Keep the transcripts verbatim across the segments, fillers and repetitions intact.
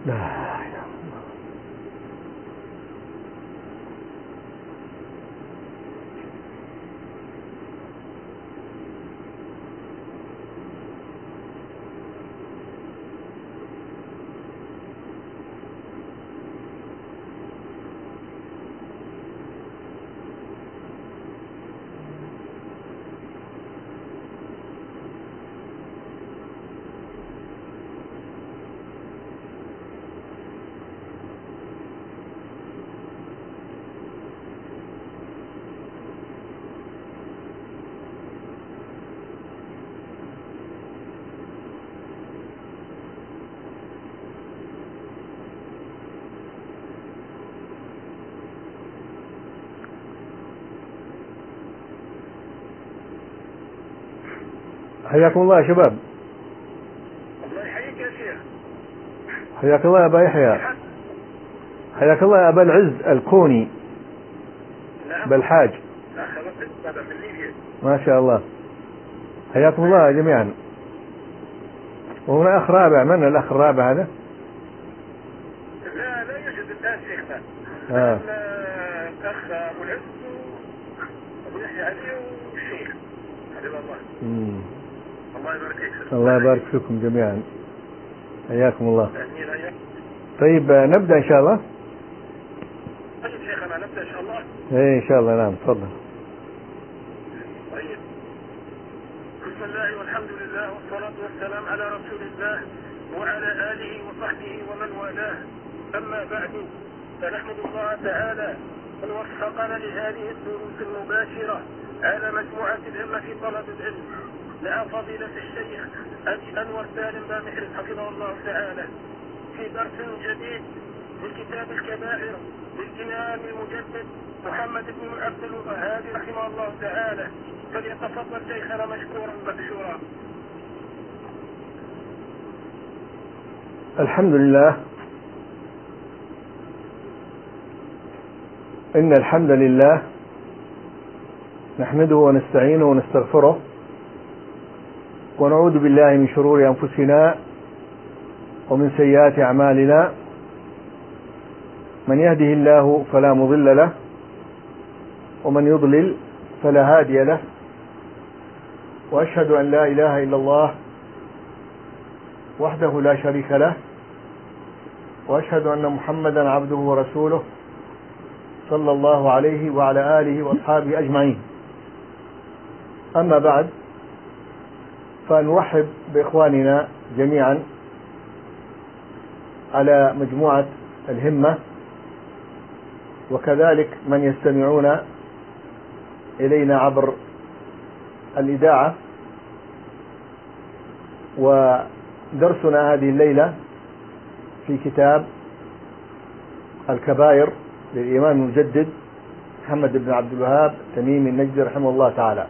لا. حياكم الله يا شباب. الله يحييك يا شيخ. حياك الله يا أبا يحيى. حياك الله يا أبا العز الكوني. نعم. بالحاج. لا خلاص هذا من ليبيا. ما شاء الله. حياكم الله جميعا. وهنا أخ رابع، من الأخ الرابع هذا؟ لا لا يوجد الآن شيخنا. آه. الأخ أبو العز أبو يحيى علي والشيخ حبيب الله. مم. الله يبارك فيك. الله يبارك فيكم جميعا. حياكم الله. أهلا يا. طيب نبدأ إن شاء الله. طيب شيخنا نبدأ إن شاء الله. إيه إن شاء الله. نعم تفضل. طيب. بسم الله والحمد لله والصلاة والسلام على رسول الله وعلى آله وصحبه ومن والاه. أما بعد فنحمد الله تعالى أن وفقنا لهذه الدروس المباشرة على مجموعة الهمة في طلب العلم مع فضيلة الشيخ أبي أنور سالم بامحرز حفظه الله تعالى في درس جديد لكتاب الكبائر للإمام المجدد محمد بن عبد الوهاب رحمه الله تعالى. فليتفضل شيخنا مشكورا مأجورا. الحمد لله. إن الحمد لله نحمده ونستعينه ونستغفره ونعوذ بالله من شرور أنفسنا ومن سيئات أعمالنا. من يهده الله فلا مضل له ومن يضلل فلا هادي له. وأشهد أن لا إله إلا الله وحده لا شريك له، وأشهد أن محمدا عبده ورسوله صلى الله عليه وعلى آله وأصحابه أجمعين. أما بعد، فنرحب بإخواننا جميعا على مجموعة الهمة، وكذلك من يستمعون إلينا عبر الإذاعة. ودرسنا هذه الليلة في كتاب الكبائر للإمام المجدد محمد بن عبد الوهاب التميمي النجدي رحمه الله تعالى.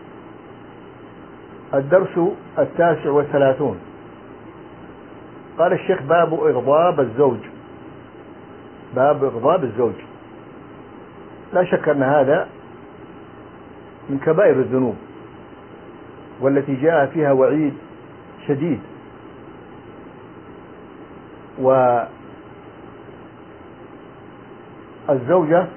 الدرس التاسع والثلاثون. قال الشيخ: باب إغضاب الزوج. باب إغضاب الزوج. لا شك أن هذا من كبائر الذنوب، والتي جاء فيها وعيد شديد. والزوجة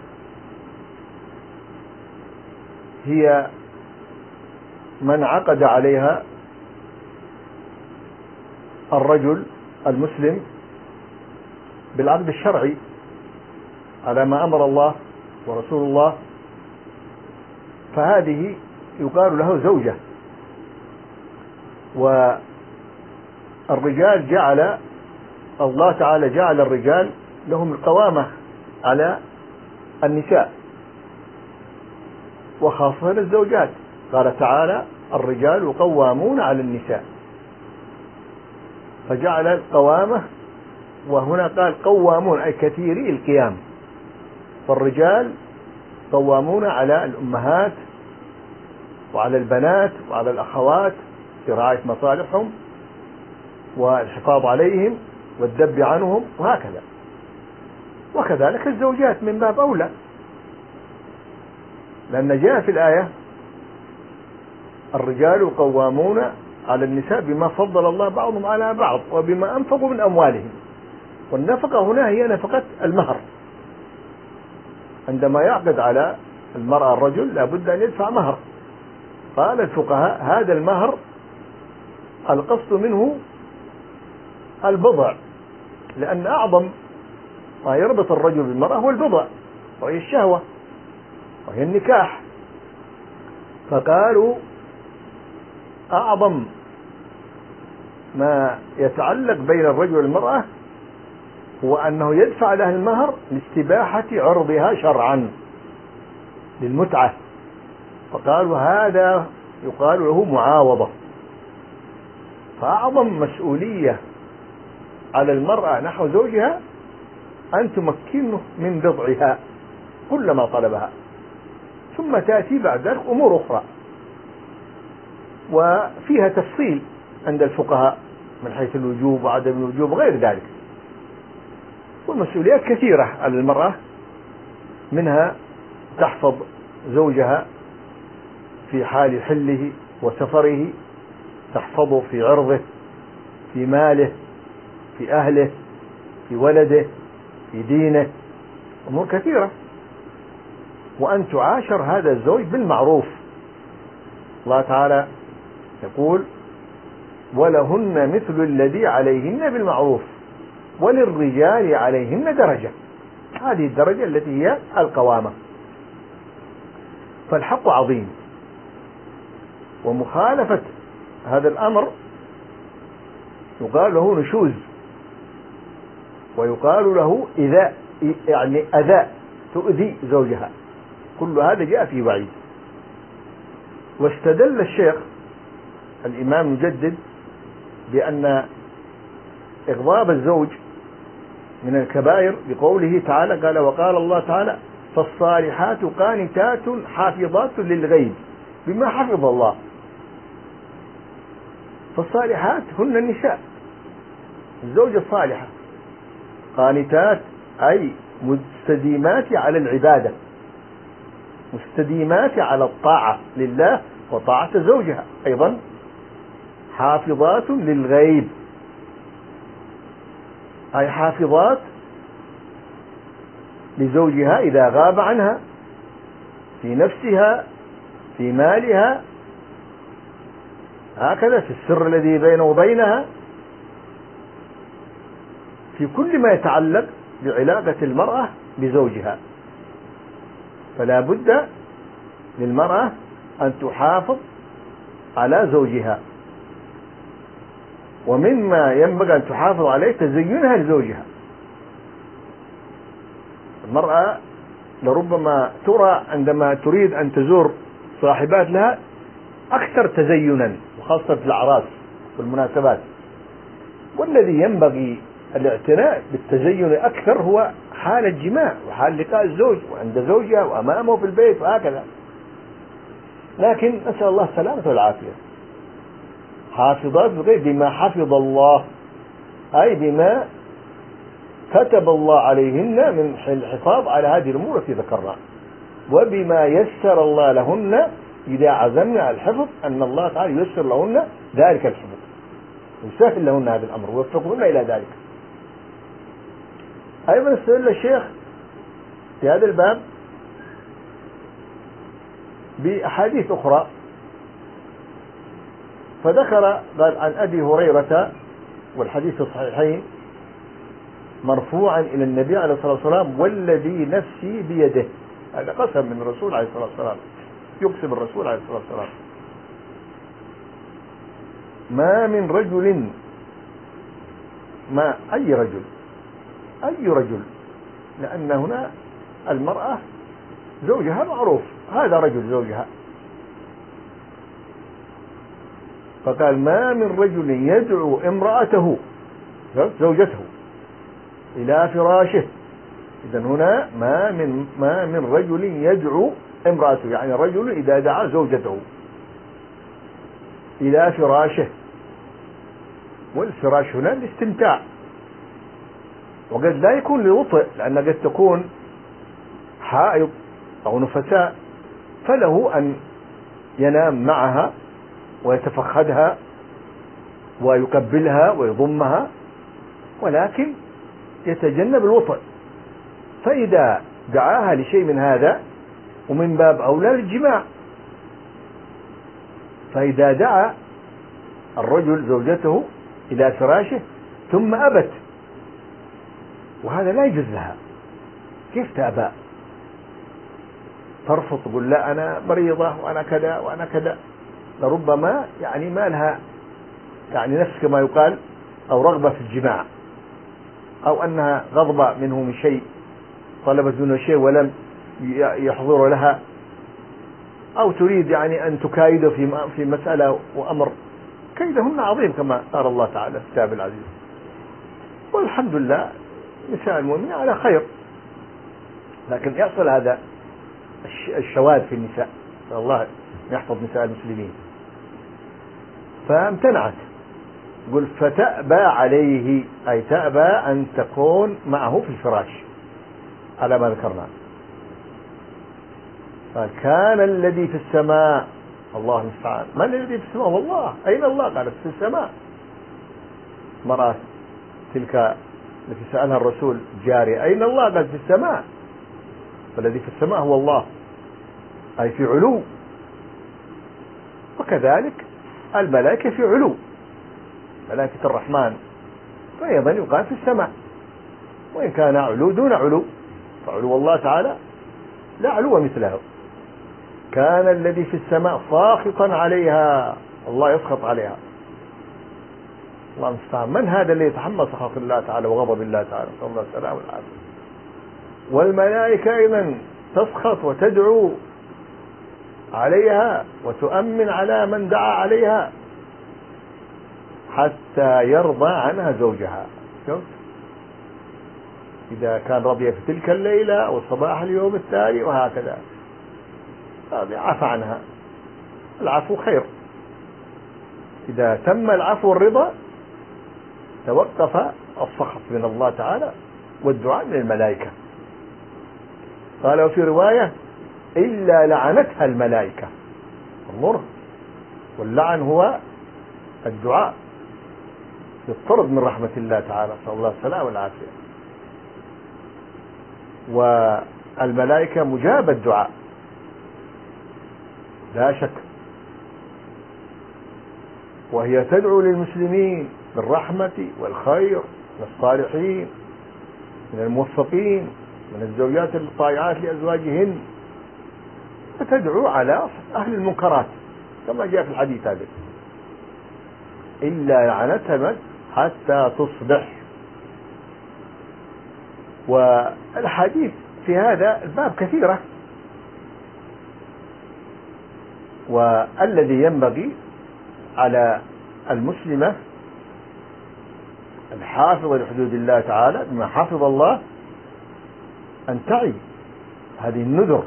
هي من عقد عليها الرجل المسلم بالعقد الشرعي على ما أمر الله ورسول الله، فهذه يقال له زوجة. والرجال جعل الله تعالى جعل الرجال لهم القوامة على النساء، وخاصة الزوجات. قال تعالى: الرجال قوامون على النساء، فجعل القوامة. وهنا قال قوامون أي كثيري القيام، فالرجال قوامون على الأمهات وعلى البنات وعلى الأخوات في رعاية مصالحهم والحفاظ عليهم والذب عنهم وهكذا. وكذلك الزوجات من باب أولى، لأن جاء في الآية: الرجال قوامون على النساء بما فضل الله بعضهم على بعض وبما أنفقوا من أموالهم. والنفقة هنا هي نفقة المهر. عندما يعقد على المرأة الرجل لابد أن يدفع مهر. قال الفقهاء هذا المهر القصد منه البضع، لأن أعظم ما يربط الرجل بالمرأة هو البضع، وهي الشهوة وهي النكاح. فقالوا أعظم ما يتعلق بين الرجل والمرأة هو أنه يدفع لها المهر لاستباحة عرضها شرعا للمتعة، فقالوا هذا يقال له معاوضة. فأعظم مسؤولية على المرأة نحو زوجها أن تمكنه من بضعها كل ما طلبها، ثم تأتي بعد ذلك أمور أخرى وفيها تفصيل عند الفقهاء من حيث الوجوب وعدم الوجوب وغير ذلك. والمسؤوليات كثيرة على المرأة، منها تحفظ زوجها في حال حله وسفره، تحفظه في عرضه، في ماله، في أهله، في ولده، في دينه، أمور كثيرة. وأن تعاشر هذا الزوج بالمعروف. الله تعالى يقول ولهن مثل الذي عليهن بالمعروف وللرجال عليهن درجة. هذه الدرجة التي هي القوامة. فالحق عظيم، ومخالفة هذا الأمر يقال له نشوز، ويقال له إذا يعني أذى تؤذي زوجها. كل هذا جاء في وعيد. واستدل الشيخ الإمام المجدد بأن إغضاب الزوج من الكبائر بقوله تعالى قال وقال الله تعالى فالصالحات قانتات حافظات للغيب بما حفظ الله. فالصالحات هن النساء، الزوجة الصالحة، قانتات أي مستديمات على العبادة، مستديمات على الطاعة لله وطاعة زوجها، أيضا حافظات للغيب أي حافظات لزوجها إذا غاب عنها في نفسها في مالها، هكذا في السر الذي بينه وبينها، في كل ما يتعلق بعلاقة المرأة بزوجها. فلا بد للمرأة أن تحافظ على زوجها، ومما ينبغي أن تحافظ عليه تزينها لزوجها. المرأة لربما ترى عندما تريد أن تزور صاحبات لها أكثر تزينا، وخاصة في الأعراس والمناسبات. والذي ينبغي الاعتناء بالتزين أكثر هو حال الجماع وحال لقاء الزوج وعند زوجها وأمامه في البيت وهكذا. لكن نسأل الله السلامة والعافية. حافظات بالغيب بما حفظ الله، أي بما كتب الله عليهن من الحفاظ على هذه الأمور التي ذكرناها، وبما يسر الله لهن إذا عزمنا على الحفظ أن الله تعالى يسر لهن ذلك الحفظ، يسهل لهن هذا الأمر ويوفقهن إلى ذلك. أيضا استدل الشيخ في هذا الباب بأحاديث أخرى، فذكر قال عن أبي هريرة والحديث الصحيحين مرفوعا إلى النبي عليه الصلاة والسلام والذي نفسي بيده. هذا قسم من الرسول عليه الصلاة والسلام، يقسم الرسول عليه الصلاة والسلام ما من رجل، ما أي رجل أي رجل لأن هنا المرأة زوجها معروف، هذا رجل زوجها. فقال ما من رجل يدعو امرأته زوجته إلى فراشه. إذن هنا ما من ما من رجل يدعو امرأته، يعني رجل إذا دعا زوجته إلى فراشه. والفراش هنا الاستمتاع، وقد لا يكون لوطئ، لأن قد تكون حائض أو نفساء، فله أن ينام معها ويتفخذها ويقبلها ويضمها، ولكن يتجنب الوطئ، فإذا دعاها لشيء من هذا ومن باب أولى للجماع. فإذا دعا الرجل زوجته إلى فراشه ثم أبت، وهذا لا يجوز لها، كيف تأبى؟ ترفض، تقول لا أنا مريضة وأنا كذا وأنا كذا، لربما يعني ما لها يعني نفس كما يقال، أو رغبة في الجماع، أو أنها غضبة منه من شيء، طلبت منه شيء ولم يحضر لها، أو تريد يعني أن تكايده في في مسألة وأمر. كيدهن عظيم كما قال الله تعالى في الكتاب العزيز. والحمد لله نساء المؤمنين على خير، لكن يحصل هذا الشواذ في النساء، الله يحفظ نساء المسلمين. فامتنعت، قل فتأبى عليه، أي تأبى أن تكون معه في الفراش على ما ذكرنا. فكان الذي في السماء، الله المستعان، من الذي في السماء؟ والله. أين الله؟ قالت في السماء. مرأة تلك التي سألها الرسول جارية أين الله؟ قالت في السماء. فالذي في السماء هو الله، أي في علو. وكذلك الملائكة في علو، ملائكة الرحمن فأيضا يقال في السماء، وإن كان علو دون علو، فعلو الله تعالى لا علو مثله. كان الذي في السماء ساخطا عليها، الله يسخط عليها. الله المستعان. من هذا اللي يتحمل سخط الله تعالى وغضب الله تعالى؟ صلى الله عليه وسلم والعافية. والملائكة أيضا تسخط وتدعو عليها وتؤمن على من دعا عليها حتى يرضى عنها زوجها. إذا كان رضي في تلك الليلة أو صباح اليوم التالي وهكذا، هذا عفى عنها. العفو خير. إذا تم العفو والرضا توقف السخط من الله تعالى والدعاء من الملائكة. قال في رواية إلا لعنتها الملائكة. انظر، واللعن هو الدعاء يطرد من رحمة الله تعالى، صلى الله عليه وسلم والعافية. والملائكة مجاب الدعاء لا شك، وهي تدعو للمسلمين بالرحمة والخير، من الصالحين، من الموفقين، من الزوجات الطائعات لأزواجهن، فتدعو على أهل المنكرات كما جاء في الحديث هذا. إلا لعنتها حتى تصبح. والحديث في هذا الباب كثيرة، والذي ينبغي على المسلمة الحافظة لحدود الله تعالى بما حفظ الله أن تعي هذه النذر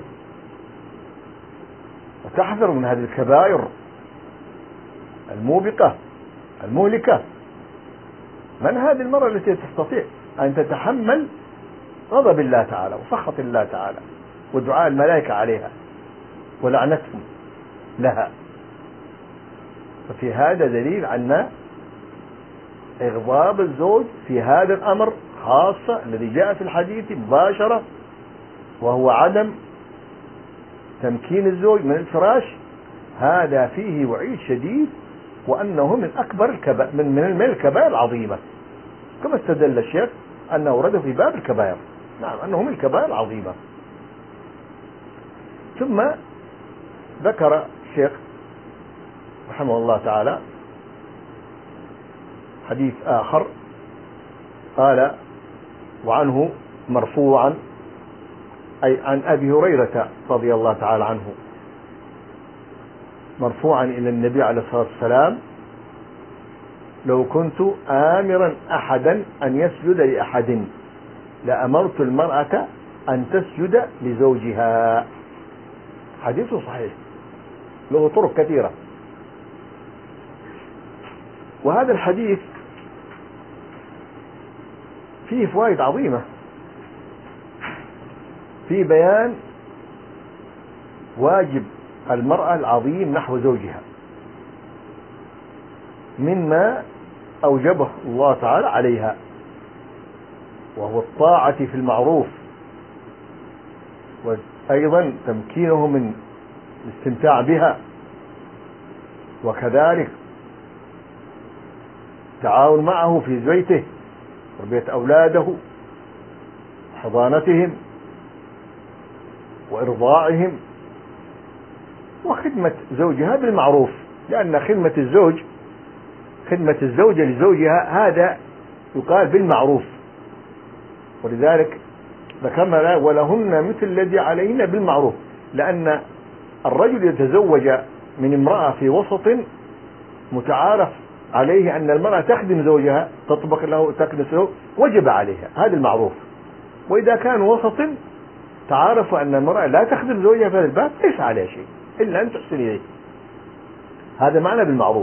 وتحذر من هذه الكبائر الموبقة المهلكة. من هذه المرأة التي تستطيع أن تتحمل غضب الله تعالى وسخط الله تعالى ودعاء الملائكة عليها ولعنتهم لها؟ ففي هذا دليل أن إغضاب الزوج في هذا الأمر خاصة الذي جاء في الحديث مباشرة، وهو عدم تمكين الزوج من الفراش، هذا فيه وعيد شديد، وأنه من أكبر الكبائر، من من الكبائر العظيمة، كما استدل الشيخ أنه ورد في باب الكبائر. نعم، أنه من الكبائر العظيمة. ثم ذكر الشيخ رحمه الله تعالى حديث آخر قال وعنه مرفوعا، أي عن أبي هريرة رضي الله تعالى عنه مرفوعا إلى النبي عليه الصلاة والسلام: لو كنت آمرا أحدا أن يسجد لأحد لأمرت المرأة أن تسجد لزوجها. حديث صحيح له طرق كثيرة. وهذا الحديث فيه فوائد عظيمة في بيان واجب المرأة العظيم نحو زوجها مما أوجبه الله تعالى عليها، وهو الطاعة في المعروف، وأيضا تمكينه من الاستمتاع بها، وكذلك التعاون معه في بيته، تربية أولاده، حضانتهم وإرضاعهم، وخدمة زوجها بالمعروف، لأن خدمة الزوج خدمة الزوجة لزوجها هذا يقال بالمعروف. ولذلك ذكرنا ولهن مثل الذي عليهن بالمعروف، لأن الرجل يتزوج من امرأة في وسط متعارف عليه أن المرأة تخدم زوجها، تطبخ له، تكنسه، وجب عليها، هذا المعروف. وإذا كان وسط تعارف أن المرأة لا تخدم زوجها في هذا الباب ليس عليها شيء إلا أن تحسن إليه، هذا معنى بالمعروف.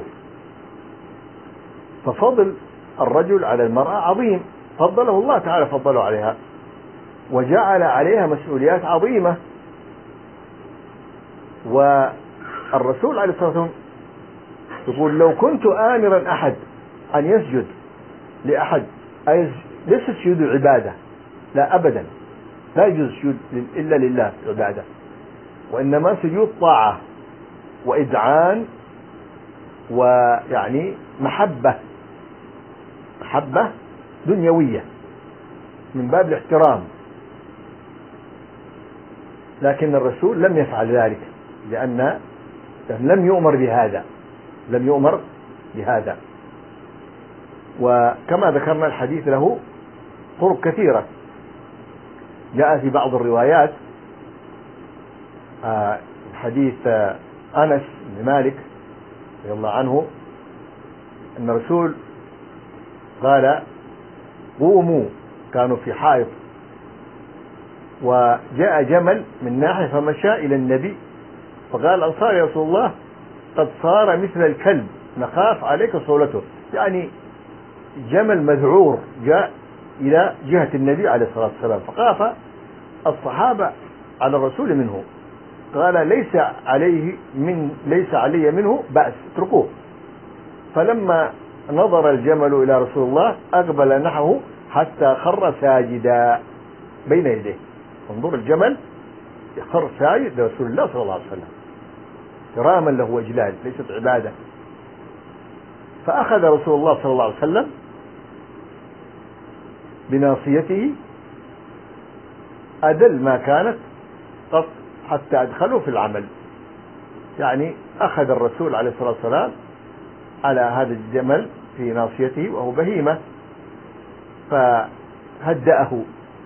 ففضل الرجل على المرأة عظيم، فضله الله تعالى، فضله عليها وجعل عليها مسؤوليات عظيمة. والرسول عليه الصلاة والسلام يقول لو كنت آمرا أحد أن يسجد لأحد، أي ليس سجود عبادة، لا أبدا، لا يجوز السجود إلا لله عبادة، وإنما سجود طاعة وإذعان، ويعني محبة محبة دنيوية من باب الاحترام. لكن الرسول لم يفعل ذلك، لأن لم يؤمر بهذا لم يؤمر بهذا وكما ذكرنا الحديث له طرق كثيرة. جاء في بعض الروايات حديث أنس بن مالك رضي الله عنه أن الرسول قال قوموا، كانوا في حائط وجاء جمل من ناحية فمشى إلى النبي، فقال الأنصار يا رسول الله قد صار مثل الكلب نخاف عليك صولته، يعني جمل مذعور جاء إلى جهة النبي عليه الصلاة والسلام، فخاف الصحابة على الرسول منه، قال ليس عليه من ليس علي منه بأس، اتركوه. فلما نظر الجمل إلى رسول الله أقبل نحوه حتى خر ساجدا بين يديه. انظر الجمل يخر ساجد لرسول الله صلى الله عليه وسلم كراما له وإجلال، ليست عبادة. فأخذ رسول الله صلى الله عليه وسلم بناصيته أدل ما كانت قط حتى أدخله في العمل، يعني أخذ الرسول عليه الصلاة والسلام على هذا الجمل في ناصيته وهو بهيمة فهدأه،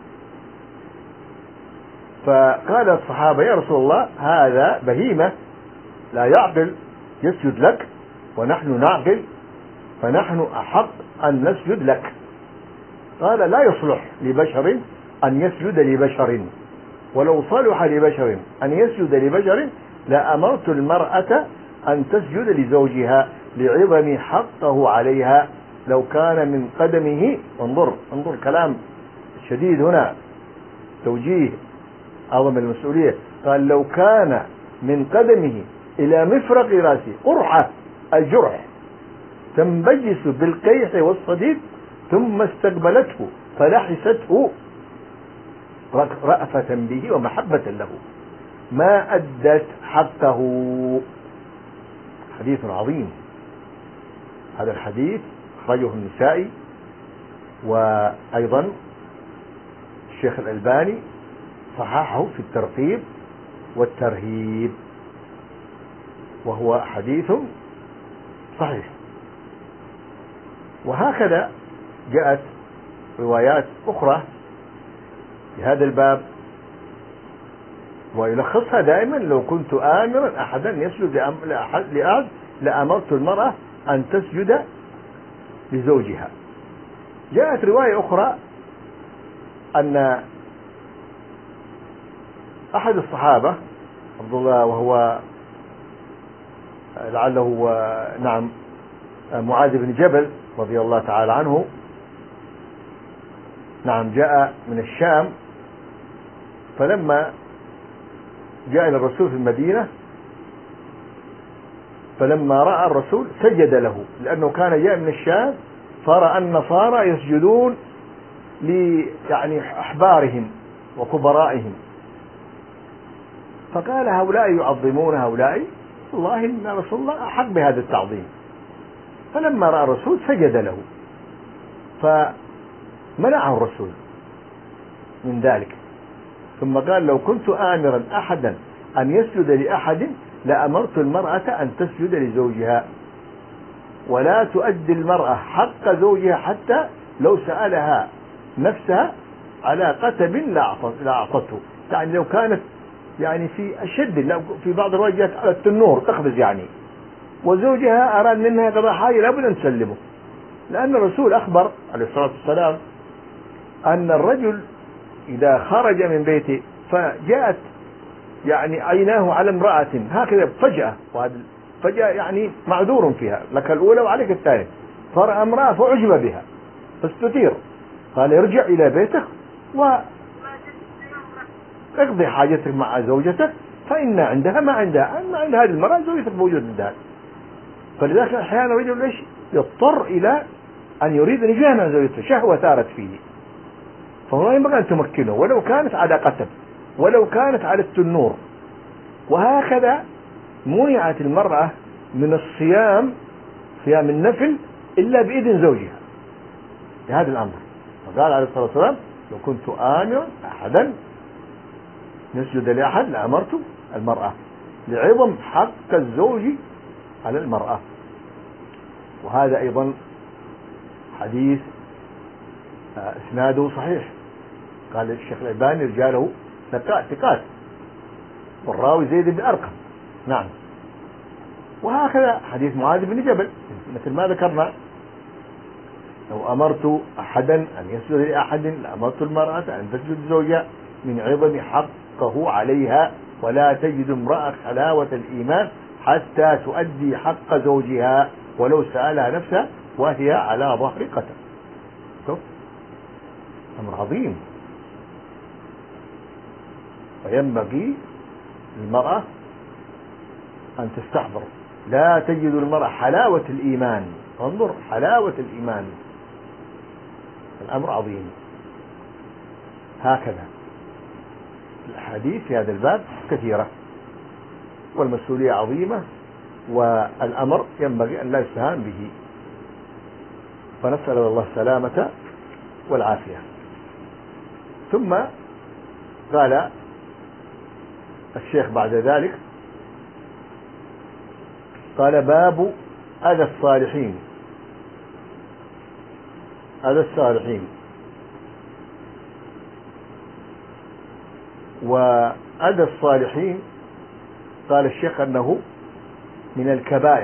فقال الصحابة يا رسول الله هذا بهيمة لا يعقل يسجد لك ونحن نعقل، فنحن أحق أن نسجد لك. قال لا يصلح لبشر أن يسجد لبشر، ولو صلح لبشر أن يسجد لبشر لأمرت المرأة أن تسجد لزوجها لعظم حقه عليها لو كان من قدمه. انظر انظر كلام شديد هنا، توجيه أعظم المسؤولية. قال لو كان من قدمه إلى مفرق رأسه قرحة الجرح تنبجس بالقيح والصديد ثم استقبلته فلحسته رأفة به ومحبة له ما أدت حقه. حديث عظيم، هذا الحديث أخرجه النسائي، وأيضا الشيخ الألباني صححه في الترغيب والترهيب، وهو حديث صحيح. وهكذا جاءت روايات أخرى في هذا الباب، ويلخصها دائما لو كنت آمرا أحدا يسجد لأحد لأحد لأمرت المرأة أن تسجد لزوجها. جاءت رواية أخرى أن أحد الصحابة عبد الله وهو لعله نعم معاذ بن جبل رضي الله تعالى عنه، نعم جاء من الشام، فلما جاء إلى الرسول في المدينة فلما رأى الرسول سجد له، لأنه كان جاء من الشام فرأى النصارى يسجدون ل يعني أحبارهم وكبرائهم، فقال هؤلاء يعظمون هؤلاء، والله إن رسول الله أحق بهذا التعظيم. فلما رأى الرسول سجد له، فمنعه الرسول من ذلك، ثم قال لو كنت آمرا أحدا أن يسجد لأحد لأمرت المرأة أن تسجد لزوجها، ولا تؤدي المرأة حق زوجها حتى لو سألها نفسها على قتب لأعطته. يعني لو كانت يعني في أشد، في بعض الروايات على التنور تخبز يعني، وزوجها أراد منها قضاء حاجة لابد أن تسلمه، لأن الرسول أخبر عليه الصلاة والسلام أن الرجل إذا خرج من بيته فجاءت يعني عيناه على امرأة هكذا فجأة، وهذا فجأة يعني معذور فيها، لك الأولى وعليك الثانية، فرأى امرأة فأعجب بها فاستثير، قال ارجع إلى بيتك واقضي حاجتك مع زوجتك فإن عندها ما عندها، أما عند هذه المرأة زوجتك موجودة عندها. فلذلك أحيانا الرجل ليش يضطر إلى أن يريد أن يجامع زوجته، شهوة ثارت فيه، فهو ينبغي أن تمكنه ولو كانت على قتب ولو كانت على التنور. وهكذا منعت المرأة من الصيام، صيام النفل، إلا بإذن زوجها بهذا الأمر. فقال عليه الصلاة والسلام لو كنت آمرا أحدا يسجد لأحد لأمرت المرأة، لعظم حق الزوج على المرأة. وهذا أيضا حديث اسناده صحيح، قال الشيخ الألباني رجاله ثقات، والراوي زيد بن أرقم. نعم. وهكذا حديث معاذ بن جبل مثل ما ذكرنا، لو أمرت أحدا أن يسجد لأحد لأمرت المرأة أن تسجد لزوجها من عظم حقه عليها، ولا تجد امرأة حلاوة الإيمان حتى تؤدي حق زوجها ولو سألها نفسها وهي على ظهر قتل. أمر عظيم. وينبغي للمرأة أن تستحضر، لا تجد المرأة حلاوة الإيمان، انظر حلاوة الإيمان، الأمر عظيم. هكذا الأحاديث في هذا الباب كثيرة، والمسؤولية عظيمة، والأمر ينبغي أن لا يستهان به، فنسأل الله السلامة والعافية. ثم قال الشيخ بعد ذلك، قال باب أذى الصالحين. أذى الصالحين. وأذى الصالحين قال الشيخ أنه من الكبائر.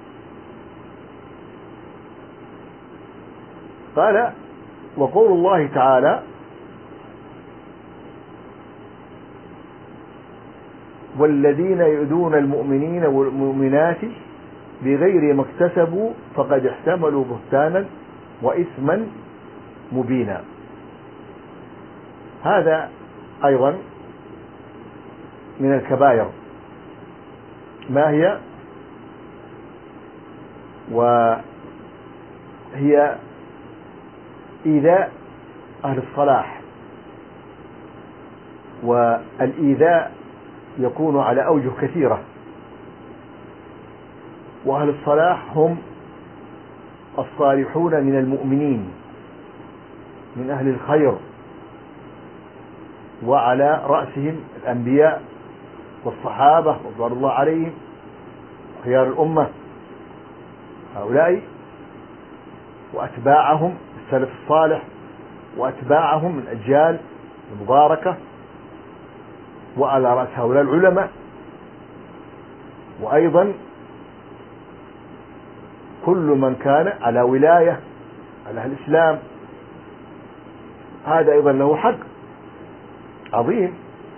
قال وقول الله تعالى والذين يؤذون المؤمنين والمؤمنات بغير ما اكتسبوا فقد احتملوا بهتانا وإثما مبينا. هذا أيضا من الكبائر. ما هي؟ وهي إيذاء أهل الصلاح، والإيذاء يكون على أوجه كثيرة، وأهل الصلاح هم الصالحون من المؤمنين من أهل الخير، وعلى رأسهم الأنبياء والصحابة رضوان الله عليهم خيار الأمة، هؤلاء وأتباعهم السلف الصالح وأتباعهم من الأجيال المباركة، وعلى رأس هؤلاء العلماء، وأيضا كل من كان على ولاية على الإسلام، هذا أيضا له حق عظيم.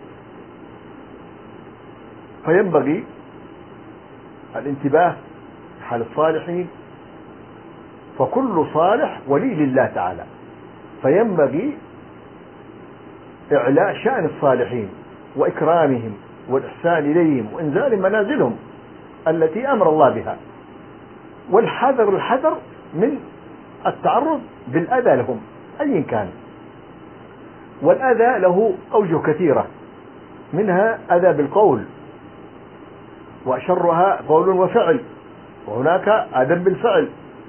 فينبغي الانتباه حال الصالحين، فكل صالح ولي لله تعالى، فينبغي إعلاء شأن الصالحين وإكرامهم والإحسان إليهم وإنزال منازلهم التي أمر الله بها، والحذر الحذر من التعرض بالأذى لهم أي كان، والأذى له أوجه كثيرة، منها أذى بالقول، وأشرها قول وفعل، وهناك أذى بالفعل،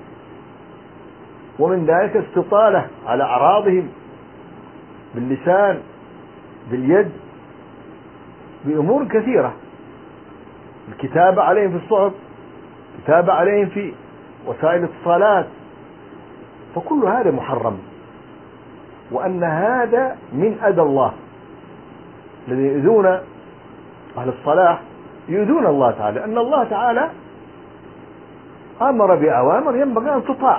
ومن ذلك استطالة على أعراضهم باللسان، باليد، بأمور كثيرة، الكتابة عليهم في الصحف، كتابة عليهم في وسائل الاتصالات، فكل هذا محرم. وأن هذا من أذى الله، الذين يؤذون أهل الصلاح يؤذون الله تعالى، أن الله تعالى أمر بأوامر ينبغي أن تطاع،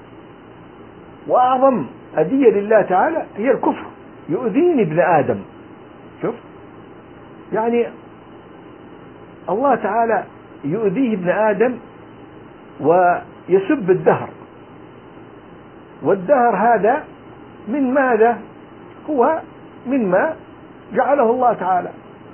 وأعظم أذية لله تعالى هي الكفر. يؤذيني ابن آدم، شوف يعني الله تعالى يؤذيه ابن آدم ويسب الدهر، والدهر هذا من ماذا؟ هو مما جعله الله تعالى.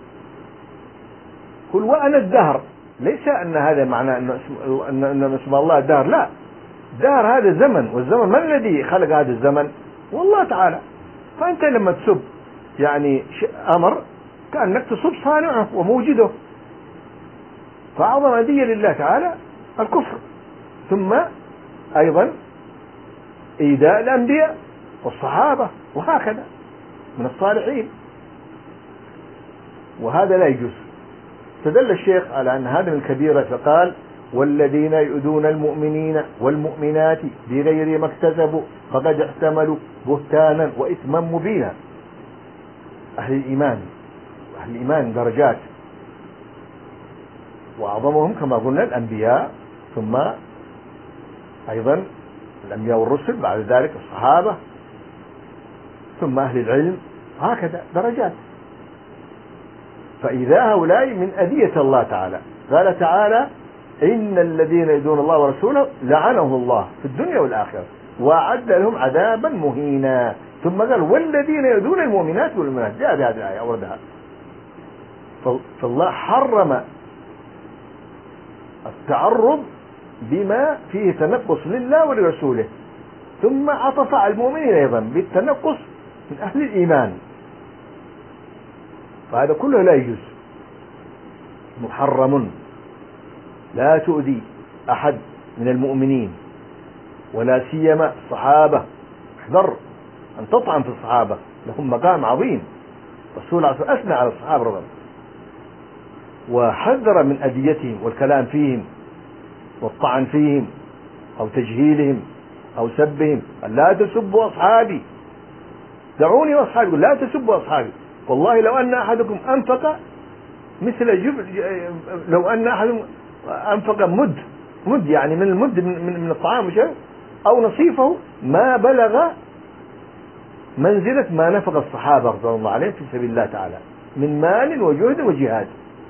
قل وأنا الدهر، ليس أن هذا معنى أن اسم, أن اسم الله الدهر، لا، الدهر هذا زمن، والزمن من الذي خلق هذا الزمن؟ والله تعالى. فأنت لما تسب يعني أمر كأنك تسب صانعه وموجده، فأعظم أذية لله تعالى الكفر، ثم أيضا إيذاء الأنبياء والصحابة وهكذا من الصالحين، وهذا لا يجوز. استدل الشيخ على أن هذا من كبيرة فقال: والذين يؤذون المؤمنين والمؤمنات بغير ما اكتسبوا فقد احتملوا بهتانا وإثما مبينا. أهل الإيمان، أهل الإيمان درجات، وأعظمهم كما قلنا الأنبياء، ثم أيضا الأنبياء والرسل، بعد ذلك الصحابة، ثم أهل العلم، هكذا درجات. فإذا هؤلاء من أذية الله تعالى. قال تعالى: إن الذين يؤذون الله ورسوله لعنهم الله في الدنيا والآخرة وأعد لهم عذابا مهينا. ثم قال: والذين يؤذون المؤمنات والمؤمنات، جاء بهذه الآية أوردها. فالله حرم التعرض بما فيه تنقص لله ولرسوله، ثم عطف على المؤمنين أيضا بالتنقص من أهل الإيمان، فهذا كله لا يجوز، محرم. لا تؤذي أحد من المؤمنين، ولا سيما الصحابة. احذر أن تطعن في الصحابة، لهم مقام عظيم، الرسول عليه الصلاة أثنى على الصحابة رضي الله عنهم، وحذر من أذيتهم والكلام فيهم والطعن فيهم أو تجهيلهم أو سبهم. لا تسبوا أصحابي، دعوني وأصحابي، لا تسبوا أصحابي. والله لو أن أحدكم أنفق مثل جبل، لو أن أحدكم أنفق مد مد يعني من المد من, من الطعام شيء أو نصيفه ما بلغ منزلة ما نفق الصحابة رضي الله عليهم في سبيل الله تعالى من مال وجهد وجهاد.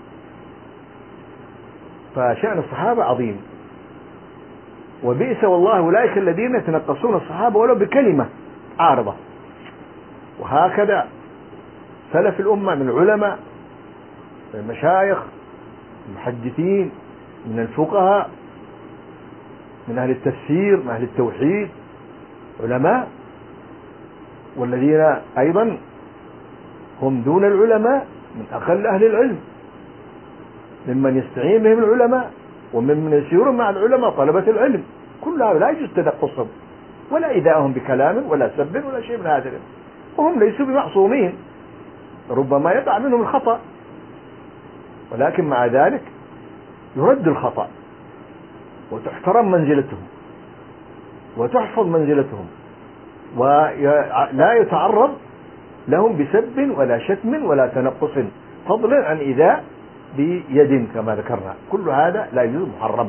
فشأن الصحابة عظيم، وبئس والله أولئك الذين يتنقصون الصحابة ولو بكلمة عارضة. وهكذا سلف الأمة من العلماء، من المشايخ، المحدثين، من الفقهاء، من أهل التفسير، من أهل التوحيد، علماء، والذين أيضا هم دون العلماء من أقل أهل العلم، ممن يستعين بهم العلماء وممن يسيرون مع العلماء طلبة العلم. كل هذا لا يجوز تنقصهم ولا إيذاءهم بكلام ولا سب ولا شيء من هذا، وهم ليسوا بمعصومين، ربما يقع منهم الخطأ، ولكن مع ذلك يرد الخطأ وتحترم منزلتهم وتحفظ منزلتهم، ولا يتعرض لهم بسب ولا شتم ولا تنقص، فضلا عن إيذاء بيد كما ذكرنا. كل هذا لا يجوز، محرم.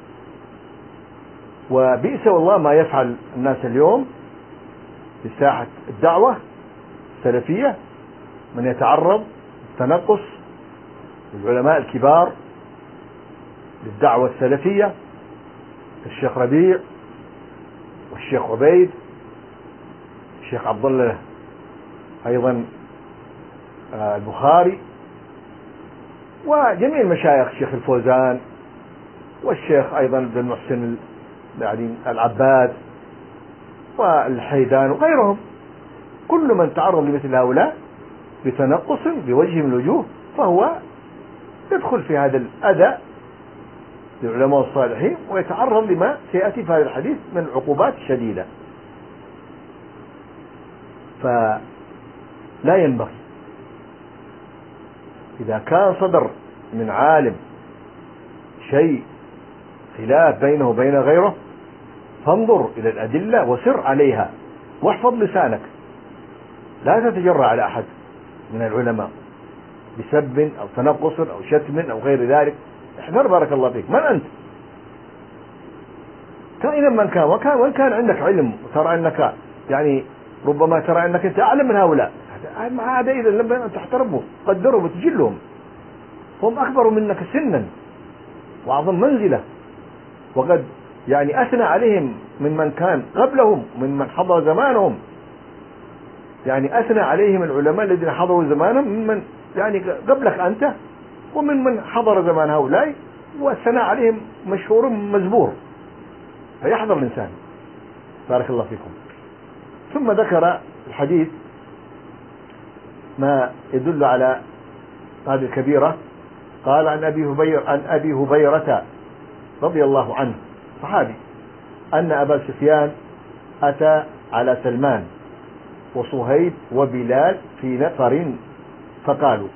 وبئس والله ما يفعل الناس اليوم في ساحة الدعوة السلفية، من يتعرض التنقص للعلماء الكبار للدعوة السلفية، الشيخ ربيع والشيخ عبيد، الشيخ عبد الله أيضا البخاري، وجميع المشايخ، الشيخ الفوزان والشيخ أيضا بن المحسن يعني العباد والحيدان وغيرهم، كل من تعرض لمثل هؤلاء بتنقص بوجه من الوجوه فهو يدخل في هذا الأذى للعلماء الصالحين، ويتعرض لما سيأتي في هذا الحديث من العقوبات الشديدة. فلا ينبغي إذا كان صدر من عالم شيء خلاف بينه وبين غيره فانظر إلى الأدلة وسر عليها واحفظ لسانك، لا تتجرأ على أحد من العلماء بسب أو تنقص أو شتم أو غير ذلك. احذر بارك الله فيك. من أنت؟ كائنا من كان، وكان وإن كان عندك علم وترى أنك يعني ربما ترى أنك أنت أعلم من هؤلاء، هذا إذا لم تحترمه قدرهم وتجلهم، هم أكبر منك سنا وأعظم منزلة، وقد يعني أثنى عليهم من من كان قبلهم من من حضر زمانهم، يعني أثنى عليهم العلماء الذين حضروا زمانهم ممن يعني قبلك أنت ومن من حضر زمان هؤلاء، والثناء عليهم مشهور مزبور، فيحذر الإنسان. بارك الله فيكم. ثم ذكر الحديث ما يدل على هذه الكبيرة. قال عن أبي هبير عن أبي هبيرة رضي الله عنه صحابي أن أبا سفيان أتى على سلمان وصهيب وبلال في نفر فقالوا.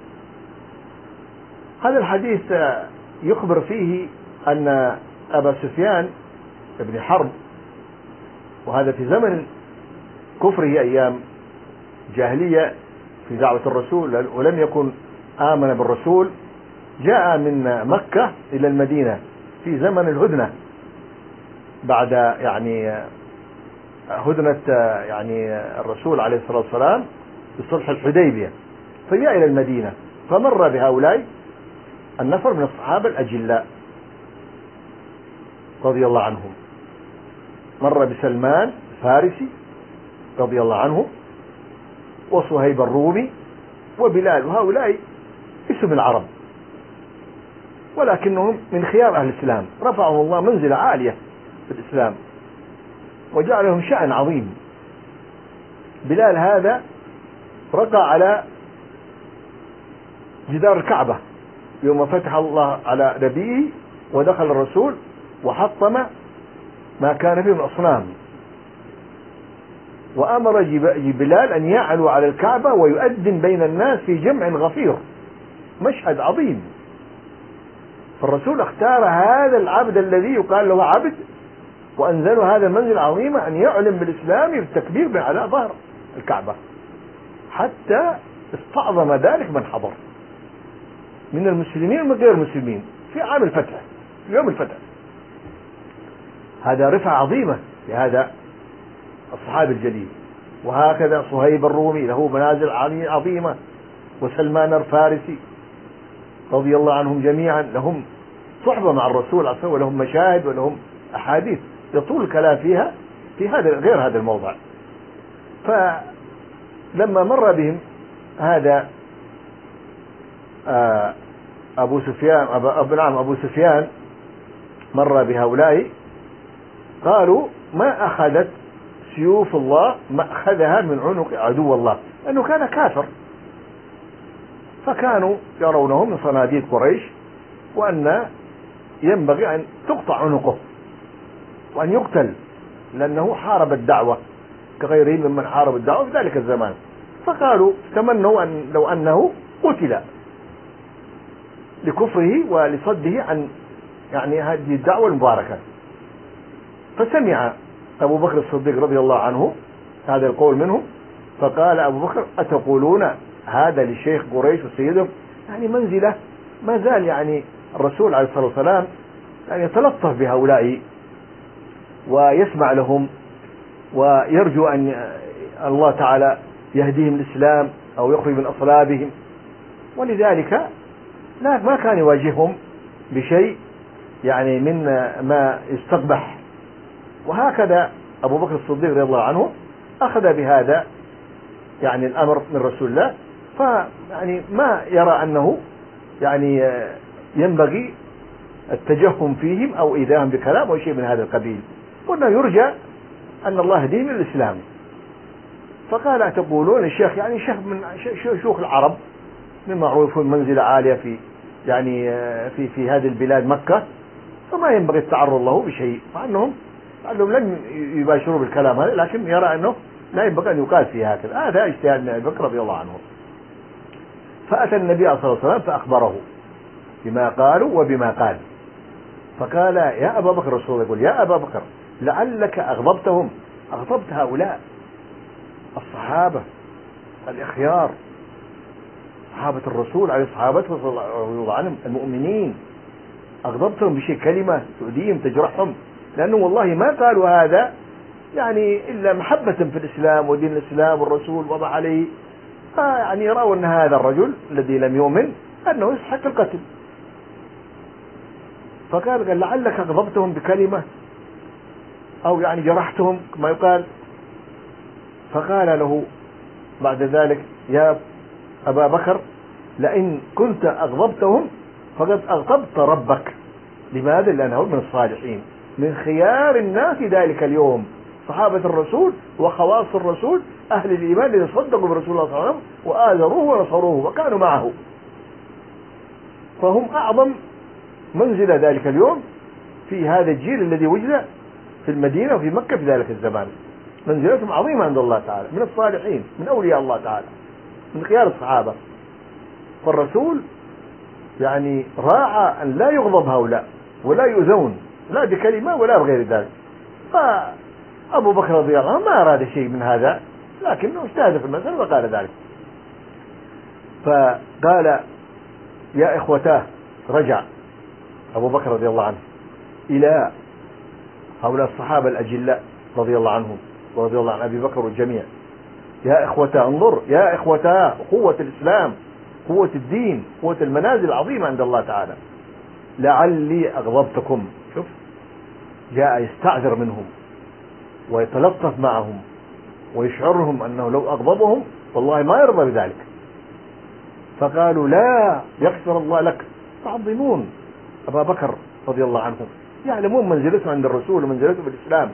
هذا الحديث يخبر فيه أن أبا سفيان ابن حرب، وهذا في زمن كفره أيام جاهلية في دعوة الرسول ولم يكن آمن بالرسول، جاء من مكة إلى المدينة في زمن الهدنة بعد يعني هدنة يعني الرسول عليه الصلاة والسلام بصلح الحديبية، فجاء إلى المدينة فمر بهؤلاء النفر من الصحابة الأجلاء رضي الله عنهم. مر بسلمان الفارسي رضي الله عنه وصهيب الرومي وبلال، وهؤلاء اسم العرب ولكنهم من خيار أهل الإسلام، رفعهم الله منزلة عالية في الإسلام وجعلهم شأن عظيم. بلال هذا رقى على جدار الكعبة يوم فتح الله على نبيه ودخل الرسول وحطم ما كان فيه من أصنام، وأمر بلال أن يعلو على الكعبة ويؤذن بين الناس في جمع غفير، مشهد عظيم. فالرسول اختار هذا العبد الذي يقال له عبد وأنزله هذا المنزل العظيم أن يعلم بالإسلام بالتكبير على ظهر الكعبة، حتى استعظم ذلك من حضر من المسلمين ومن غير المسلمين في عام الفتح في يوم الفتح. هذا رفعة عظيمة لهذا الصحابي الجليل. وهكذا صهيب الرومي له منازل عظيمة، وسلمان الفارسي رضي الله عنهم جميعا لهم صحبة مع الرسول عليه الصلاة والسلام، ولهم مشاهد ولهم أحاديث يطول الكلام فيها في هذا غير هذا الموضع. فلما مر بهم هذا أبو سفيان أبو نعم أبو سفيان مر بهؤلاء، قالوا ما أخذت سيوف الله ما أخذها من عنق عدو الله، لأنه كان كافر، فكانوا يرونه من صناديد قريش وأن ينبغي أن تقطع عنقه وأن يقتل، لأنه حارب الدعوة كغيره ممن حارب الدعوة في ذلك الزمان. فقالوا تمنوا أن لو أنه قتل لكفره ولصده عن يعني هذه الدعوة المباركة. فسمع أبو بكر الصديق رضي الله عنه هذا القول منهم، فقال أبو بكر أتقولون هذا لشيخ قريش وسيدهم؟ يعني منزلة ما زال يعني الرسول عليه الصلاة والسلام يعني يتلطف بهؤلاء ويسمع لهم ويرجو أن الله تعالى يهديهم الإسلام أو يخرج من أصلابهم، ولذلك لا ما كان يواجههم بشيء يعني من ما يستقبح. وهكذا أبو بكر الصديق رضي الله عنه أخذ بهذا يعني الأمر من رسول الله، فيعني ما يرى أنه يعني ينبغي التجهم فيهم أو إيذاهم بكلام أو شيء من هذا القبيل، وأنه يرجى أن الله يهديهم للإسلام. فقال أتقولون الشيخ يعني شيخ من شيوخ العرب من معروف منزلة عالية في يعني في في هذه البلاد مكة، فما ينبغي التعرض له بشيء، مع أنهم أنهم لم يباشروا بالكلام هذا، لكن يرى أنه لا ينبغي أن يقال فيه هكذا. هذا اجتهاد من أبي بكر رضي الله عنه. فأتى النبي صلى الله عليه وسلم فأخبره بما قالوا وبما قال، فقال يا أبا بكر، الرسول يقول يا أبا بكر لعلك أغضبتهم، أغضبت هؤلاء الصحابة الإخيار، صحابة الرسول عليه صحابته رضي الله عنهم المؤمنين، أغضبتهم بشيء كلمة تؤذيهم تجرحهم، لأنه والله ما قالوا هذا يعني إلا محبة في الإسلام ودين الإسلام والرسول وضع عليه، يعني يرون أن هذا الرجل الذي لم يؤمن أنه يستحق القتل. فقال قال لعلك أغضبتهم بكلمة أو يعني جرحتهم كما يقال. فقال له بعد ذلك يا أبا بكر لئن كنت أغضبتهم فقد أغضبت ربك. لماذا؟ لأنه من الصالحين من خيار الناس ذلك اليوم، صحابة الرسول وخواص الرسول أهل الإيمان الذين صدقوا برسول الله صلى الله عليه وسلم وآذروه ونصروه وكانوا معه، فهم أعظم منزلة ذلك اليوم في هذا الجيل الذي وجد في المدينة وفي مكة في ذلك الزمان، منزلتهم عظيمة عند الله تعالى، من الصالحين من أولياء الله تعالى من خيار الصحابة. فالرسول يعني راعى أن لا يغضب هؤلاء ولا يؤذون لا بكلمة ولا بغير ذلك. فأبو بكر رضي الله عنه ما أراد شيء من هذا، لكنه اجتهد في المسألة وقال ذلك. فقال يا إخوتاه، رجع أبو بكر رضي الله عنه إلى هؤلاء الصحابة الأجلاء رضي الله عنهم ورضي الله عن أبي بكر والجميع، يا إخوتاه انظر يا إخوتاه قوة الإسلام، قوة الدين، قوة المنازل العظيمة عند الله تعالى، لعلي أغضبتكم. شوف جاء يستعذر منهم ويتلطف معهم ويشعرهم أنه لو أغضبهم والله ما يرضى بذلك. فقالوا لا يغفر الله لك، تعظمون أبا بكر رضي الله عنه، يعلمون منزلته عند الرسول ومنزلته بالإسلام.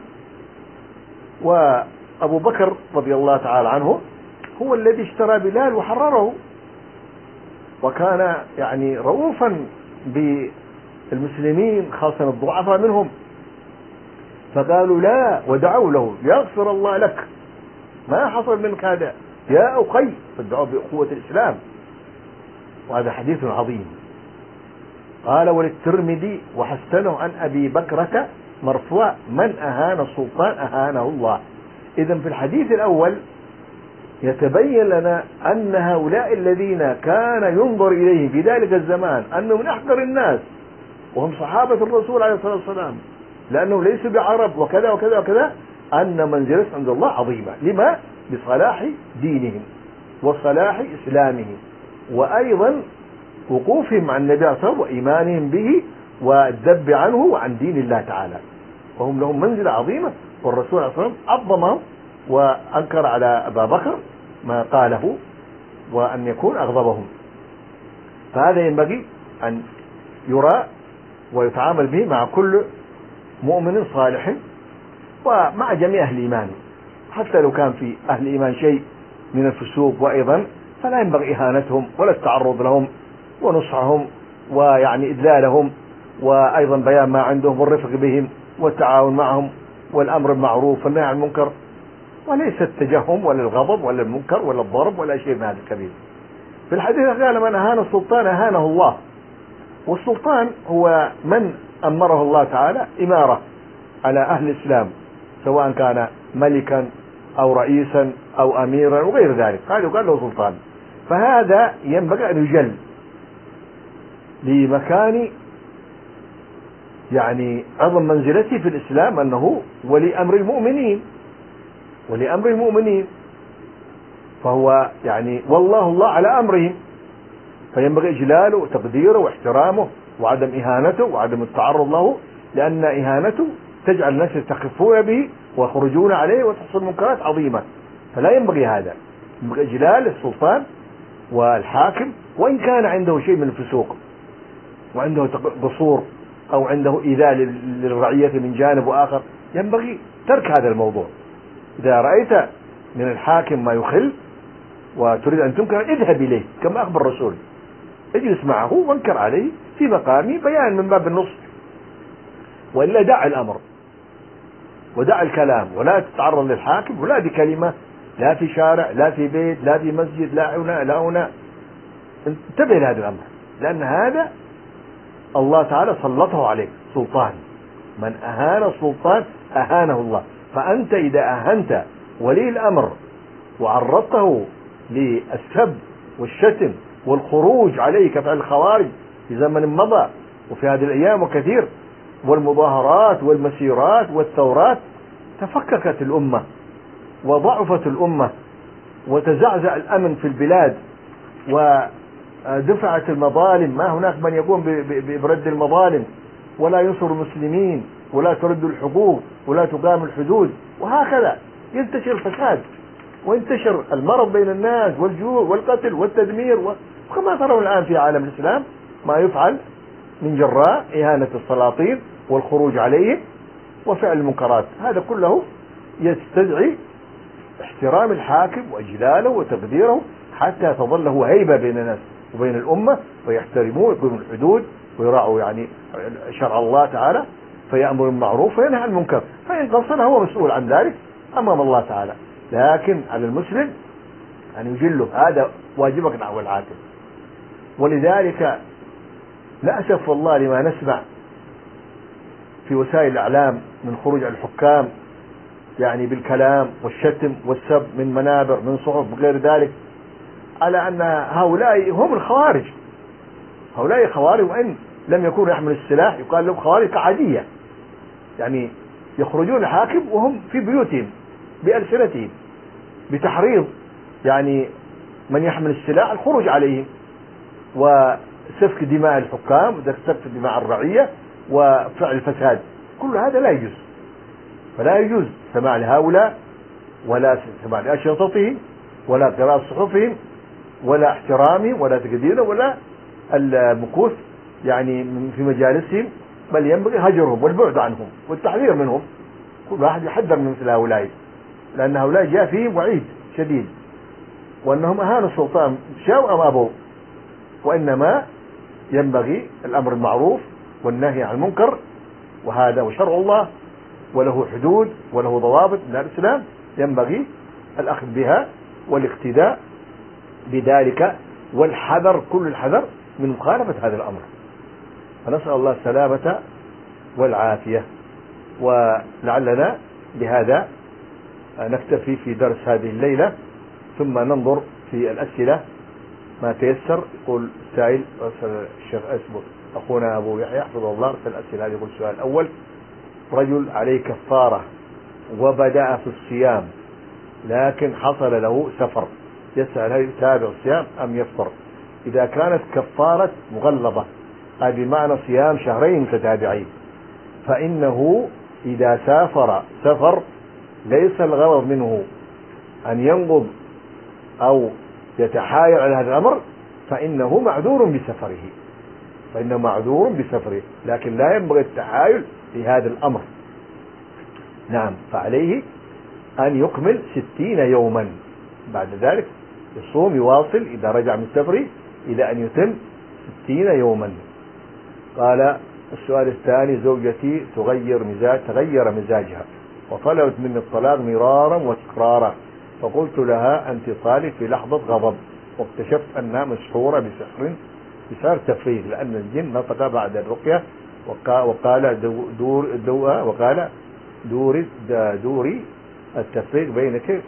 وأبو بكر رضي الله تعالى عنه هو الذي اشترى بلال وحرره، وكان يعني رؤوفا بالمسلمين خاصة الضعفاء منهم. فقالوا لا ودعوا له يغفر الله لك، ما حصل منك هذا يا أخي، فادعوا بقوة الإسلام. وهذا حديث عظيم. قال وللترمذي وحسنه عن أبي بكرة مرفوع من أهان السلطان أهانه الله. إذن في الحديث الأول يتبين لنا أن هؤلاء الذين كان ينظر إليهم في ذلك الزمان أنهم من أحقر الناس وهم صحابة الرسول عليه الصلاة والسلام لأنهم ليسوا بعرب وكذا وكذا وكذا، أن منزلتهم عند الله عظيمة. لما؟ بصلاح دينهم وصلاح إسلامهم، وأيضا وقوفهم عن النبي صلى الله عليه وسلم وإيمانهم به والذب عنه وعن دين الله تعالى، وهم لهم منزلة عظيمة. والرسول عليه الصلاة والسلام عظمهم وأنكر على أبا بكر ما قاله وأن يكون أغضبهم. فهذا ينبغي أن يرى ويتعامل به مع كل مؤمن صالح ومع جميع أهل الإيمان، حتى لو كان في أهل الإيمان شيء من الفسوق وأيضا فلا ينبغي إهانتهم ولا التعرض لهم ونصحهم ويعني إذلالهم، وأيضا بيان ما عندهم والرفق بهم والتعاون معهم والأمر بالمعروف والنهي عن المنكر، وليس التجهم ولا الغضب ولا المنكر ولا الضرب ولا شيء من هذا الكبير. في الحديث قال من أهان السلطان أهانه الله، والسلطان هو من أمره الله تعالى إمارة على أهل الإسلام سواء كان ملكا أو رئيسا أو أميرا وغير ذلك، هذا يقال له سلطان. فهذا ينبغي أن يجل لمكان يعني عظم منزلته في الإسلام، أنه ولي أمر المؤمنين ولي أمر المؤمنين فهو يعني والله الله على أمرهم، فينبغي إجلاله وتقديره واحترامه وعدم إهانته وعدم التعرض له، لأن إهانته تجعل الناس يستخفون به ويخرجون عليه وتحصل منكرات عظيمة. فلا ينبغي هذا، ينبغي إجلال السلطان والحاكم وإن كان عنده شيء من الفسوق وعنده قصور أو عنده إيذاء للرعية من جانب وآخر، ينبغي ترك هذا الموضوع. إذا رأيت من الحاكم ما يخل وتريد أن تنكر، اذهب إليه كما أخبر الرسول، اجلس معه وانكر عليه في مقامي بيان من باب النصح، وإلا دع الأمر ودع الكلام، ولا تتعرض للحاكم ولا بكلمة، لا في شارع لا في بيت لا في مسجد لا هنا لا هنا. انتبه لهذا الأمر، لأن هذا الله تعالى سلطه عليك سلطان، من أهان السلطان أهانه الله. فأنت إذا أهنت ولي الأمر وعرضته للسب والشتم والخروج عليه كفعل الخوارج في زمن مضى وفي هذه الأيام وكثير، والمظاهرات والمسيرات والثورات، تفككت الأمة وضعفت الأمة وتزعزع الأمن في البلاد ودفعت المظالم، ما هناك من يقوم برد المظالم ولا ينصر المسلمين ولا ترد الحقوق ولا تقام الحدود، وهكذا ينتشر الفساد وينتشر المرض بين الناس والجوع والقتل والتدمير، وكما ترون الآن في عالم الإسلام ما يفعل من جراء إهانة السلاطين والخروج عليهم وفعل المنكرات. هذا كله يستدعي احترام الحاكم وإجلاله وتقديره حتى تظل له هيبة بين الناس وبين الأمة، ويحترموه ويقيموا الحدود ويراعوا يعني شرع الله تعالى، فيأمر بالمعروف وينهى عن المنكر، فإن قصر هو مسؤول عن ذلك أمام الله تعالى. لكن على المسلم أن يجله، هذا واجبك نحو الحاكم. ولذلك نأسف والله لما نسمع في وسائل الإعلام من خروج الحكام يعني بالكلام والشتم والسب من منابر من صحف وغير ذلك، على أن هؤلاء هم الخوارج. هؤلاء خوارج، وإن لم يكونوا يحملوا السلاح يقال لهم خوارج عادية، يعني يخرجون الحاكم وهم في بيوتهم بألسنتهم بتحريض يعني من يحمل السلاح الخروج عليهم وسفك دماء الحكام وسفك دماء الرعية وفعل الفساد. كل هذا لا يجوز، فلا يجوز سماع لهؤلاء ولا سماع لأشرطتهم ولا قراءة صحفهم ولا احترامهم ولا تقديرهم ولا المكوث يعني في مجالسهم، بل ينبغي هجرهم والبعد عنهم والتحذير منهم. كل واحد يحذر من مثل هؤلاء، لأن هؤلاء جاء فيهم وعيد شديد، وأنهم أهانوا السلطان شاءوا أم أبوا. وإنما ينبغي الأمر المعروف والنهي عن المنكر، وهذا وشرع الله وله حدود وله ضوابط من الإسلام، ينبغي الأخذ بها والاقتداء بذلك والحذر كل الحذر من مخالفة هذا الأمر. فنسأل الله السلامة والعافية. ولعلنا بهذا نكتفي في درس هذه الليلة، ثم ننظر في الأسئلة ما تيسر. يقول السائل الشيخ اسمه أخونا أبو يحيى حفظه الله في الأسئلة هذه، يقول السؤال الأول: رجل عليه كفارة وبدأ في الصيام لكن حصل له سفر، يسأل هل يتابع الصيام أم يفطر؟ إذا كانت كفارة مغلظة أي بمعنى صيام شهرين متتابعين، فإنه إذا سافر سفر ليس الغرض منه أن ينقض أو يتحايل على هذا الأمر، فإنه معذور بسفره، فإنه معذور بسفره، لكن لا ينبغي التحايل في هذا الأمر. نعم، فعليه أن يكمل ستين يوما، بعد ذلك يصوم يواصل إذا رجع من سفره إلى أن يتم ستين يوما. قال السؤال الثاني: زوجتي تغير مزاج تغير مزاجها وطلبت مني الطلاق مرارا وتكرارا، فقلت لها أنت طالق في لحظة غضب، واكتشفت أنها مسحورة بسحر بسحر تفريغ، لأن الجن نطق بعد الرقية وقال دور دور وقال دوري دوري التفريق بينك.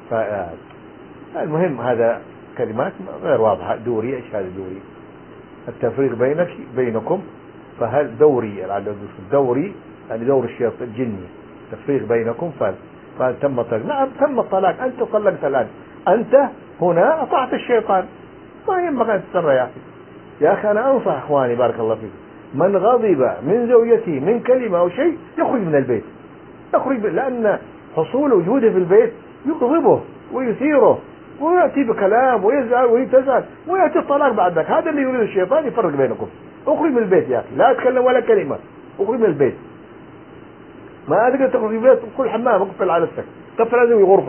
المهم هذا كلمات غير واضحة. دوري ايش هذا؟ دوري التفريق بينك بينكم، فهل دوري الدوري يعني دور الشيطان الجني تفريق بينكم، فهل تم الطلاق؟ نعم تم الطلاق، أنت طلقت الآن، أنت هنا أطعت الشيطان، ما ينبغي أن تسر يا أخي. يا أخي أنا أنصح إخواني بارك الله فيكم، من غضب من زوجته من كلمة أو شيء يخرج من البيت، يخرج، لأن حصول وجوده في البيت يغضبه ويثيره ويأتي بكلام ويزعل ويتزعل ويأتي الطلاق بعد ذلك. هذا اللي يريد الشيطان يفرق بينكم. اخرج من البيت يا أخي، لا أتكلم ولا كلمة، اخرج من البيت. ما أقدر تخرج من البيت، كل حمام اقفل على نفسك، قفل هذه غرفة،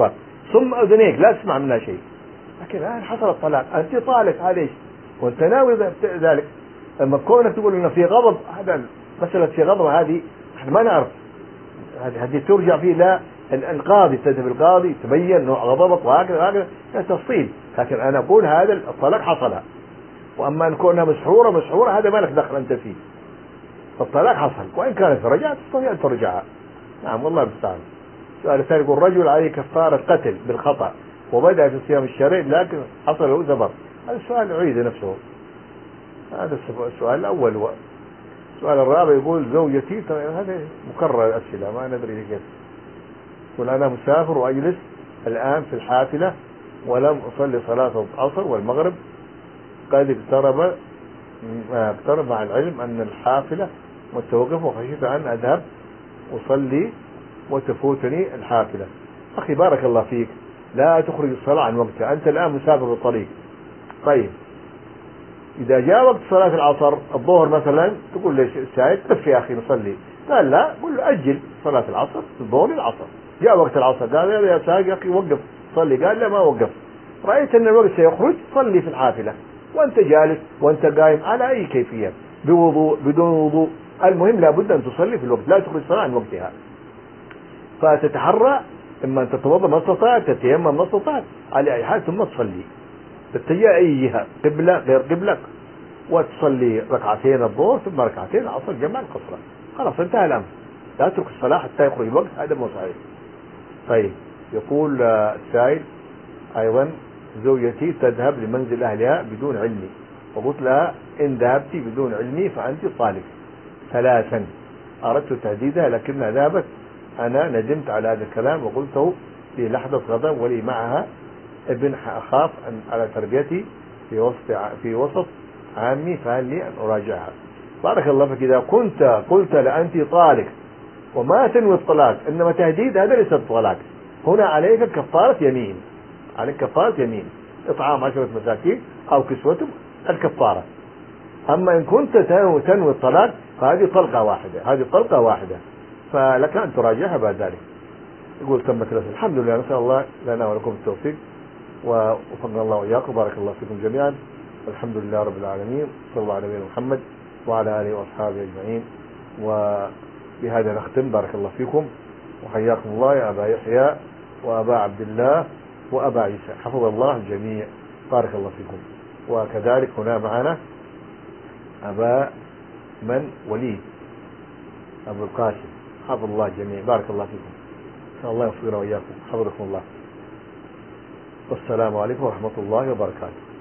صم أذنيك لا تسمع منها شيء، لكن الآن حصل الطلاق، أنت طالق هذا إيش؟ وأنت ناوي ذلك. لما كونك تقول إنه في غضب، هذا مسألة في غضب هذه احنا ما نعرف، هذه ترجع فيه لا القاضي، تذهب القاضي تبين نوع غضبك وهكذا وهكذا تفصيل، لكن أنا أقول هذا الطلاق حصل. وأما أن كونها مسحورة مسحورة هذا ما لك دخل أنت فيه، فالطلاق حصل، وإن كانت رجعت تستطيع أن ترجعها. نعم والله المستعان. السؤال الثاني يقول رجل عليه كفارة قتل بالخطأ وبدأ في صيام الشهرين لكن حصل له زبر، هذا السؤال يعيد نفسه. هذا السؤال الأول. السؤال الرابع يقول زوجتي، هذا مكرر الأسئلة ما ندري كيف. يقول أنا مسافر وأجلس الآن في الحافلة ولم أصلي صلاة العصر والمغرب، قد اقترب اقترب مع العلم أن الحافلة متوقف وخشيت أن أذهب أصلي وتفوتني الحافلة. أخي بارك الله فيك، لا تخرج الصلاة عن وقتها، أنت الآن مسافر في الطريق. طيب إذا جاء وقت صلاة العصر الظهر مثلا تقول ليش السائق كيف يا أخي نصلي؟ قال لا، قل له أجل صلاة العصر الظهر للعصر. جاء وقت العصر قال يا سائق يا أخي وقف صلي، قال لا ما وقف. رأيت أن الوقت سيخرج صلي في الحافلة وأنت جالس وأنت قائم على أي كيفية، بوضوء بدون وضوء، المهم لابد أن تصلي في الوقت، لا تخرج الصلاة عن وقتها. فتتحرى إما أن تتوضأ ما استطعت، تتيمم ما استطعت، على أي حال ثم تصلي، تتجه أي جهة، قبلة غير قبلك، وتصلي ركعتين الظهر ثم ركعتين العصر جمع القصرى، خلاص انتهى الأمر. لا تترك الصلاة حتى يخرج الوقت، هذا مو صحيح. طيب يقول السائل أيضا زوجتي تذهب لمنزل أهلها بدون علمي، وقلت لها إن ذهبت بدون علمي فأنت طالق ثلاثا، أردت تهديدها لكنها ذهبت. أنا ندمت على هذا الكلام وقلته في لحظة غضب، ولي معها ابن أخاف أن على تربيتي في وسط في وسط عامي، فهل لي أن أراجعها؟ بارك الله فيك. إذا كنت قلت لأنت طالق وما تنوي الطلاق إنما تهديد، هذا ليس الطلاق. هنا عليك كفارة يمين، عليك كفارة يمين، إطعام عشرة مساكين أو كسوتهم الكفارة. أما إن كنت تنوي الطلاق فهذه طلقة واحدة، هذه طلقة واحدة، فلك أن تراجعها بعد ذلك. يقول تمت الأسئلة، الحمد لله، نسأل الله لنا ولكم التوفيق ووفقنا الله وإياكم، بارك الله فيكم جميعا، والحمد لله رب العالمين، صلى الله على نبينا محمد وعلى آله وأصحابه أجمعين. وبهذا نختم، بارك الله فيكم وحياكم الله يا أبا يحيى وأبا عبد الله وأبا عيسى، حفظ الله الجميع، بارك الله فيكم. وكذلك هنا معنا أبا من وليد أبو القاسم، حفظ الله الجميع، بارك الله فيكم، إن الله يوفقنا وإياكم، حفظكم الله، والسلام عليكم ورحمة الله وبركاته.